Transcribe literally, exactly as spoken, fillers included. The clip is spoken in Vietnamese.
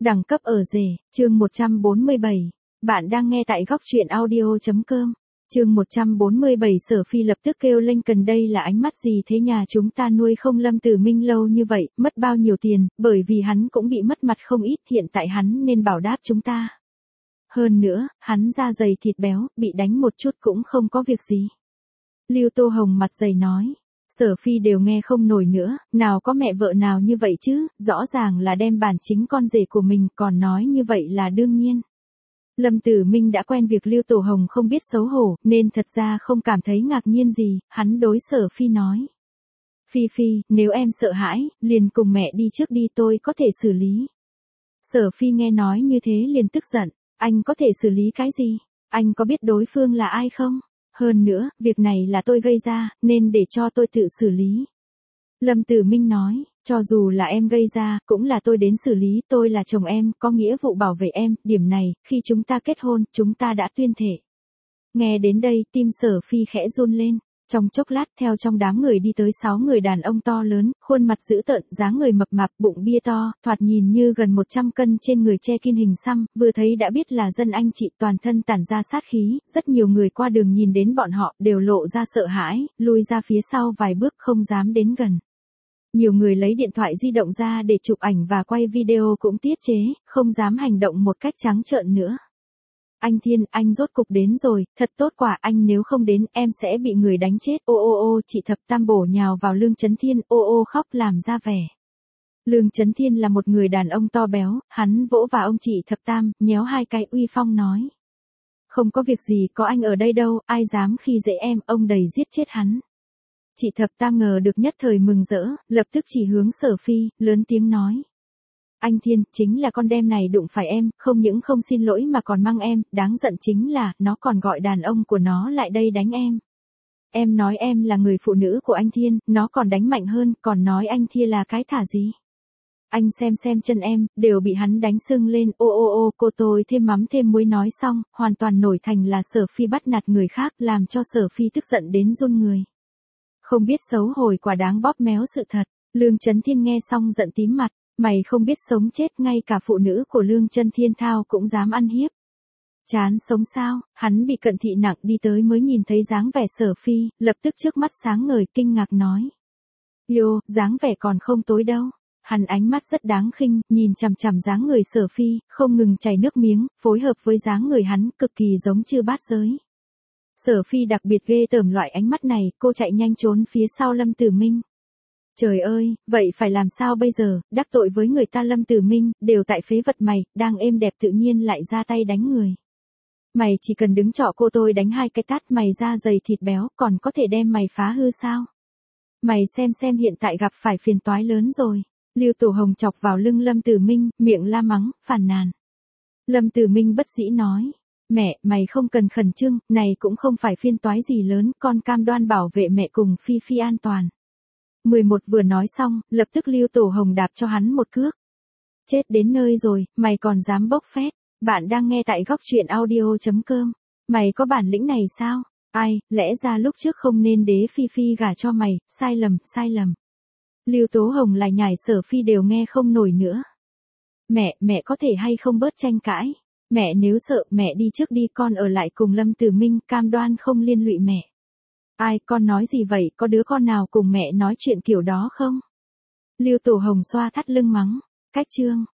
Đẳng cấp ở rể, chương một trăm bốn mươi bảy. Bạn đang nghe tại góc truyện audio chấm com. Chương một trăm bốn mươi bảy. Sở Phi lập tức kêu lên, cần đây là ánh mắt gì thế, nhà chúng ta nuôi không Lâm Tử Minh lâu như vậy, mất bao nhiêu tiền, bởi vì hắn cũng bị mất mặt không ít, hiện tại hắn nên bảo đáp chúng ta. Hơn nữa, hắn da dày thịt béo, bị đánh một chút cũng không có việc gì. Lưu Tô Hồng mặt dày nói. Sở Phi đều nghe không nổi nữa, nào có mẹ vợ nào như vậy chứ, rõ ràng là đem bản chính con rể của mình, còn nói như vậy là đương nhiên. Lâm Tử Minh đã quen việc Lưu Tổ Hồng không biết xấu hổ, nên thật ra không cảm thấy ngạc nhiên gì, hắn đối Sở Phi nói. Phi Phi, nếu em sợ hãi, liền cùng mẹ đi trước đi, tôi có thể xử lý. Sở Phi nghe nói như thế liền tức giận, anh có thể xử lý cái gì? Anh có biết đối phương là ai không? Hơn nữa, việc này là tôi gây ra, nên để cho tôi tự xử lý. Lâm Tử Minh nói, cho dù là em gây ra, cũng là tôi đến xử lý, tôi là chồng em, có nghĩa vụ bảo vệ em, điểm này, khi chúng ta kết hôn, chúng ta đã tuyên thệ. Nghe đến đây, tim Sở Phi khẽ run lên. Trong chốc lát, theo trong đám người đi tới sáu người đàn ông to lớn, khuôn mặt dữ tợn, dáng người mập mạp, bụng bia to, thoạt nhìn như gần một trăm cân, trên người che kín hình xăm, vừa thấy đã biết là dân anh chị, toàn thân tản ra sát khí, rất nhiều người qua đường nhìn đến bọn họ, đều lộ ra sợ hãi, lui ra phía sau vài bước không dám đến gần. Nhiều người lấy điện thoại di động ra để chụp ảnh và quay video cũng tiết chế, không dám hành động một cách trắng trợn nữa. Anh Thiên, anh rốt cục đến rồi, thật tốt quả, anh nếu không đến, em sẽ bị người đánh chết, ô ô ô, chị Thập Tam bổ nhào vào Lương Chấn Thiên, ô ô khóc làm ra vẻ. Lương Chấn Thiên là một người đàn ông to béo, hắn vỗ vào ông chị Thập Tam, nhéo hai cái uy phong nói. Không có việc gì, có anh ở đây đâu, ai dám khi dễ em, ông đầy giết chết hắn. Chị Thập Tam ngờ được nhất thời mừng rỡ, lập tức chỉ hướng Sở Phi, lớn tiếng nói. Anh Thiên, chính là con đem này đụng phải em, không những không xin lỗi mà còn mang em, đáng giận chính là, nó còn gọi đàn ông của nó lại đây đánh em. Em nói em là người phụ nữ của anh Thiên, nó còn đánh mạnh hơn, còn nói anh Thiên là cái thả gì. Anh xem xem chân em, đều bị hắn đánh sưng lên, ô ô ô, cô tôi thêm mắm thêm muối nói xong, hoàn toàn nổi thành là Sở Phi bắt nạt người khác, làm cho Sở Phi tức giận đến run người. Không biết xấu hổ quả đáng bóp méo sự thật, Lương Chấn Thiên nghe xong giận tím mặt. Mày không biết sống chết, ngay cả phụ nữ của Lương Chân Thiên Thao cũng dám ăn hiếp. Chán sống sao, hắn bị cận thị nặng đi tới mới nhìn thấy dáng vẻ Sở Phi, lập tức trước mắt sáng ngời kinh ngạc nói. Yo, dáng vẻ còn không tối đâu. Hắn ánh mắt rất đáng khinh, nhìn chằm chằm dáng người Sở Phi, không ngừng chảy nước miếng, phối hợp với dáng người hắn cực kỳ giống chư bát giới. Sở Phi đặc biệt ghê tởm loại ánh mắt này, cô chạy nhanh trốn phía sau Lâm Tử Minh. Trời ơi, vậy phải làm sao bây giờ, đắc tội với người ta Lâm Tử Minh, đều tại phế vật mày, đang êm đẹp tự nhiên lại ra tay đánh người. Mày chỉ cần đứng trọ cô tôi đánh hai cái tát, mày da dày thịt béo, còn có thể đem mày phá hư sao? Mày xem xem hiện tại gặp phải phiền toái lớn rồi. Lưu Tổ Hồng chọc vào lưng Lâm Tử Minh, miệng la mắng, phàn nàn. Lâm Tử Minh bất dĩ nói. Mẹ, mày không cần khẩn trương, này cũng không phải phiên toái gì lớn, con cam đoan bảo vệ mẹ cùng Phi Phi an toàn. mười một vừa nói xong, lập tức Lưu Tổ Hồng đạp cho hắn một cước. Chết đến nơi rồi, mày còn dám bốc phét. Bạn đang nghe tại góc truyện audio chấm com. Mày có bản lĩnh này sao? Ai, lẽ ra lúc trước không nên đế Phi Phi gả cho mày, sai lầm, sai lầm. Lưu Tố Hồng lại nhảy Sở Phi đều nghe không nổi nữa. Mẹ, mẹ có thể hay không bớt tranh cãi? Mẹ nếu sợ, mẹ đi trước đi, con ở lại cùng Lâm Tử Minh, cam đoan không liên lụy mẹ. Ai, con nói gì vậy, có đứa con nào cùng mẹ nói chuyện kiểu đó không? Lưu Tổ Hồng xoa thắt lưng mắng, cách chương.